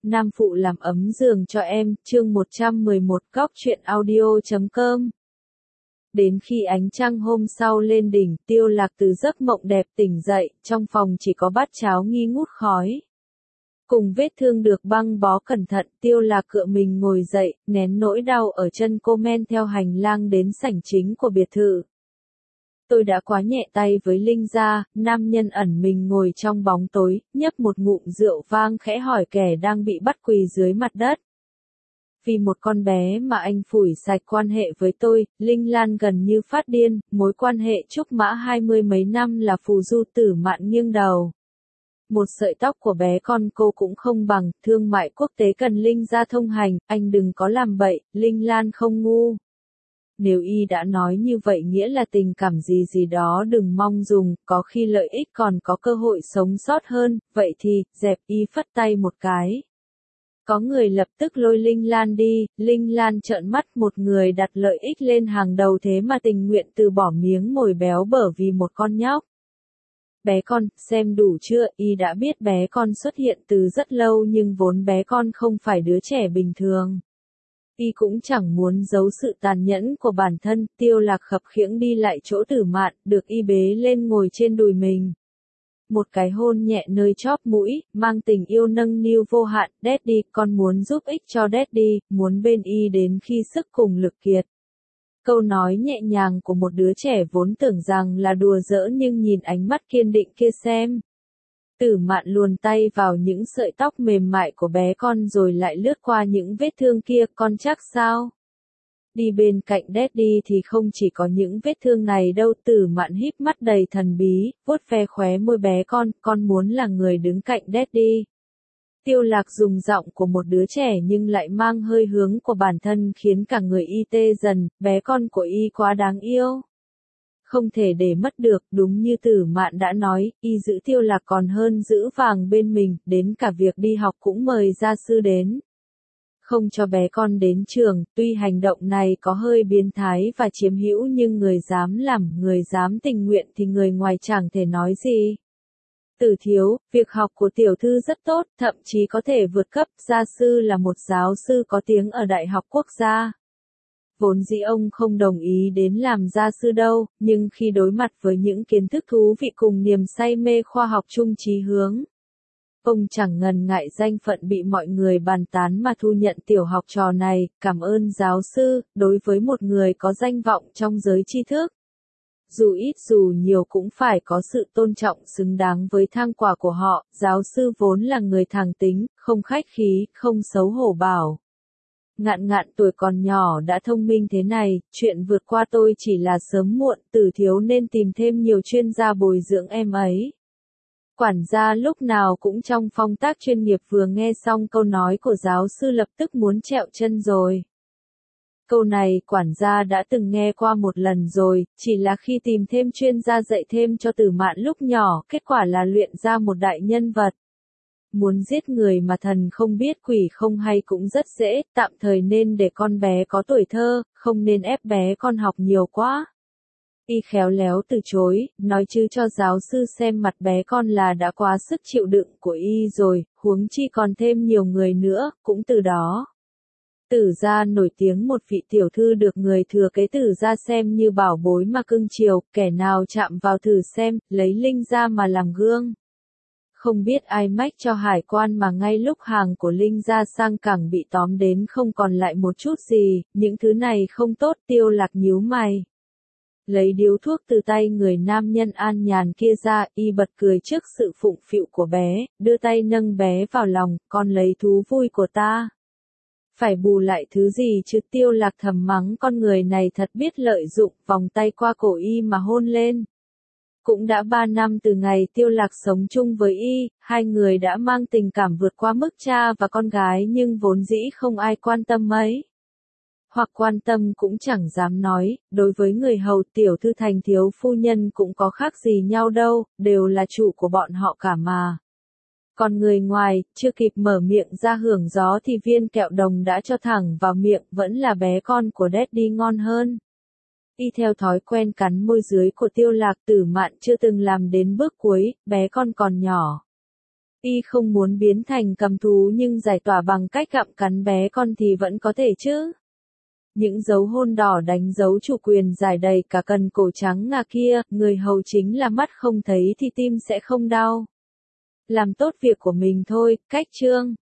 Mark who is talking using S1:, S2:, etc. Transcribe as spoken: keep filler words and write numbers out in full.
S1: nam phụ làm ấm giường cho em, chương một trăm mười một góc truyện audio chấm com. Đến khi ánh trăng hôm sau lên đỉnh, Tiêu Lạc từ giấc mộng đẹp tỉnh dậy, trong phòng chỉ có bát cháo nghi ngút khói. Cùng vết thương được băng bó cẩn thận, Tiêu Lạc cựa mình ngồi dậy, nén nỗi đau ở chân cô men theo hành lang đến sảnh chính của biệt thự. Tôi đã quá nhẹ tay với Linh gia, nam nhân ẩn mình ngồi trong bóng tối, nhấp một ngụm rượu vang khẽ hỏi kẻ đang bị bắt quỳ dưới mặt đất. Vì một con bé mà anh phủi sạch quan hệ với tôi, Linh Lan gần như phát điên, mối quan hệ trúc mã hai mươi mấy năm là phù du tử mạn nghiêng đầu. Một sợi tóc của bé con cô cũng không bằng, thương mại quốc tế cần Linh gia thông hành, anh đừng có làm bậy, Linh Lan không ngu. Nếu y đã nói như vậy nghĩa là tình cảm gì gì đó đừng mong dùng, có khi lợi ích còn có cơ hội sống sót hơn, vậy thì, dẹp y phất tay một cái. Có người lập tức lôi Linh Lan đi, Linh Lan trợn mắt một người đặt lợi ích lên hàng đầu thế mà tình nguyện từ bỏ miếng mồi béo bở vì một con nhóc. Bé con, xem đủ chưa, y đã biết bé con xuất hiện từ rất lâu nhưng vốn bé con không phải đứa trẻ bình thường. Y cũng chẳng muốn giấu sự tàn nhẫn của bản thân, Tiêu Lạc khập khiễng đi lại chỗ Tử Mạn, được y bế lên ngồi trên đùi mình. Một cái hôn nhẹ nơi chóp mũi, mang tình yêu nâng niu vô hạn, Daddy, con muốn giúp ích cho Daddy, muốn bên y đến khi sức cùng lực kiệt. Câu nói nhẹ nhàng của một đứa trẻ vốn tưởng rằng là đùa giỡn nhưng nhìn ánh mắt kiên định kia xem. Tử Mạn luồn tay vào những sợi tóc mềm mại của bé con rồi lại lướt qua những vết thương kia, con chắc sao? Đi bên cạnh Daddy thì không chỉ có những vết thương này đâu. Tử Mạn híp mắt đầy thần bí, vuốt ve khóe môi bé con, con muốn là người đứng cạnh Daddy. Tiêu Lạc dùng giọng của một đứa trẻ nhưng lại mang hơi hướng của bản thân khiến cả người y tê dần, bé con của y quá đáng yêu. Không thể để mất được, đúng như Tử Mạn đã nói, y giữ Tiêu Lạc còn hơn giữ vàng bên mình, đến cả việc đi học cũng mời gia sư đến. Không cho bé con đến trường, tuy hành động này có hơi biến thái và chiếm hữu nhưng người dám làm, người dám tình nguyện thì người ngoài chẳng thể nói gì. Tử Thiếu, việc học của tiểu thư rất tốt, thậm chí có thể vượt cấp, gia sư là một giáo sư có tiếng ở Đại học Quốc gia. Vốn dĩ ông không đồng ý đến làm gia sư đâu, nhưng khi đối mặt với những kiến thức thú vị cùng niềm say mê khoa học chung chí hướng, ông chẳng ngần ngại danh phận bị mọi người bàn tán mà thu nhận tiểu học trò này. Cảm ơn giáo sư, đối với một người có danh vọng trong giới tri thức. Dù ít dù nhiều cũng phải có sự tôn trọng xứng đáng với thang quả của họ, giáo sư vốn là người thẳng tính, không khách khí, không xấu hổ bảo. Ngạn Ngạn tuổi còn nhỏ đã thông minh thế này, chuyện vượt qua tôi chỉ là sớm muộn, Tử Thiếu nên tìm thêm nhiều chuyên gia bồi dưỡng em ấy. Quản gia lúc nào cũng trong phong tác chuyên nghiệp vừa nghe xong câu nói của giáo sư lập tức muốn trẹo chân rồi. Câu này quản gia đã từng nghe qua một lần rồi, chỉ là khi tìm thêm chuyên gia dạy thêm cho Tử Mạn lúc nhỏ, kết quả là luyện ra một đại nhân vật. Muốn giết người mà thần không biết quỷ không hay cũng rất dễ, tạm thời nên để con bé có tuổi thơ, không nên ép bé con học nhiều quá. Y khéo léo từ chối, nói chứ cho giáo sư xem mặt bé con là đã quá sức chịu đựng của y rồi, huống chi còn thêm nhiều người nữa, cũng từ đó. Tử gia nổi tiếng một vị tiểu thư được người thừa kế Tử gia xem như bảo bối mà cưng chiều, kẻ nào chạm vào thử xem, lấy Linh gia mà làm gương. Không biết ai mách cho hải quan mà ngay lúc hàng của Linh gia sang cảng bị tóm đến không còn lại một chút gì, những thứ này không tốt. Tiêu Lạc nhíu mày. Lấy điếu thuốc từ tay người nam nhân an nhàn kia ra, y bật cười trước sự phụng phịu của bé, đưa tay nâng bé vào lòng, con lấy thú vui của ta. Phải bù lại thứ gì chứ? Tiêu Lạc thầm mắng con người này thật biết lợi dụng, vòng tay qua cổ y mà hôn lên. Cũng đã ba năm từ ngày Tiêu Lạc sống chung với y, hai người đã mang tình cảm vượt qua mức cha và con gái nhưng vốn dĩ không ai quan tâm mấy. Hoặc quan tâm cũng chẳng dám nói, đối với người hầu tiểu thư thành thiếu phu nhân cũng có khác gì nhau đâu, đều là chủ của bọn họ cả mà. Còn người ngoài, chưa kịp mở miệng ra hưởng gió thì viên kẹo đồng đã cho thẳng vào miệng, vẫn là bé con của Daddy ngon hơn. Y theo thói quen cắn môi dưới của Tiêu Lạc. Tử Mạn chưa từng làm đến bước cuối, bé con còn nhỏ. Y không muốn biến thành cầm thú nhưng giải tỏa bằng cách gặm cắn bé con thì vẫn có thể chứ. Những dấu hôn đỏ đánh dấu chủ quyền dài đầy cả cần cổ trắng ngà kia, người hầu chính là mắt không thấy thì tim sẽ không đau. Làm tốt việc của mình thôi, cách chương.